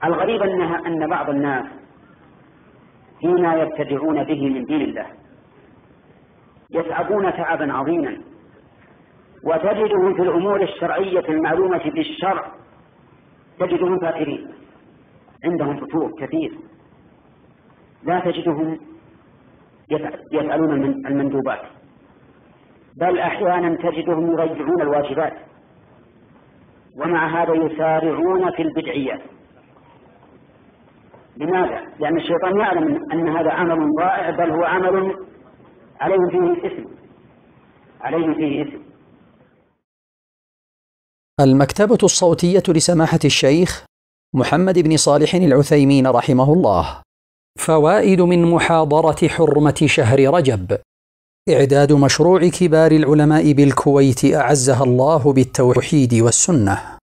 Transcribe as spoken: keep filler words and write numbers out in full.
الغريب أنها أن بعض الناس فيما يبتدعون به من دين الله يتعبون تعبا عظيما، وتجدهم في الأمور الشرعية المعلومة بالشرع تجدهم فاكرين، عندهم فتور كثير، لا تجدهم يفعلون المندوبات، بل أحيانا تجدهم يضيعون الواجبات، ومع هذا يسارعون في البدعيات. لماذا؟ لأن الشيطان يعلم أن هذا عمل ضائع، بل هو عمل عليه فيه إثم، عليه فيه إثم. المكتبة الصوتية لسماحة الشيخ محمد بن صالح العثيمين رحمه الله. فوائد من محاضرة حرمة شهر رجب. إعداد مشروع كبار العلماء بالكويت أعزها الله بالتوحيد والسنة.